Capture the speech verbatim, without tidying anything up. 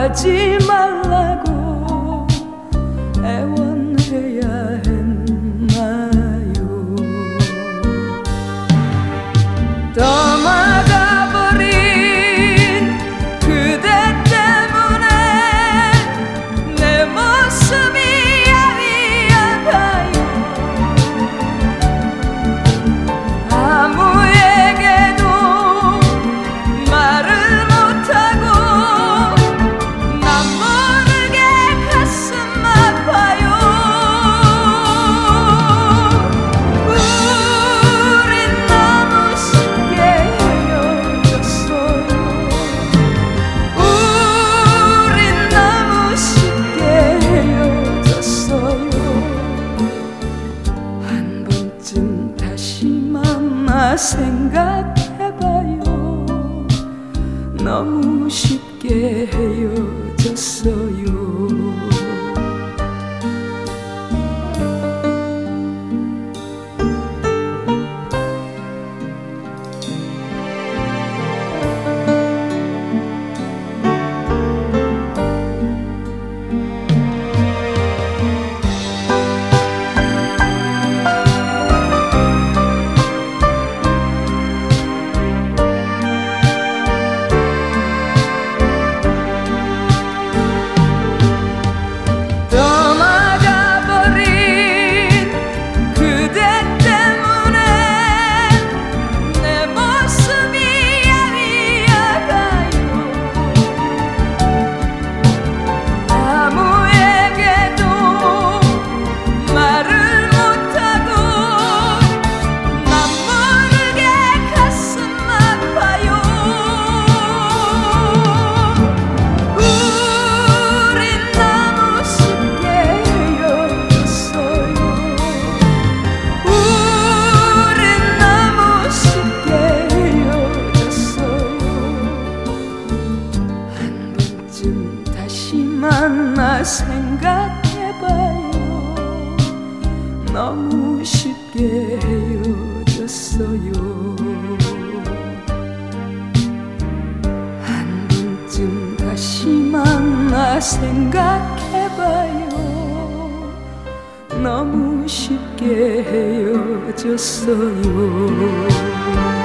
가지 말라고 애원해야 했나요? 떠나가버린 그대 때문에 내 모습이 야위어가요. 아무에게도 말을 못하고 난 모르게 가슴 아파요. 우린 너무 쉽게 헤어졌어요. 우린 너무 쉽게 헤어졌어요. 한 번쯤 다시 만나 생각해봐요. 너무 쉽게 헤어졌어요. 떠나가버린 그대 때문에 내 모습이 야위어가요. 아무에게도 말을 못하고 난 모르게 가슴 아파요. 우린 너무 쉽게 헤어졌어요. 우린 너무 쉽게 헤어졌어요. 한 번쯤 다시 만나 생각해봐요. 너무 쉽게 헤어졌어요. 한 번쯤 다시 만나 생각해봐요. 너무 쉽게 헤어졌어요.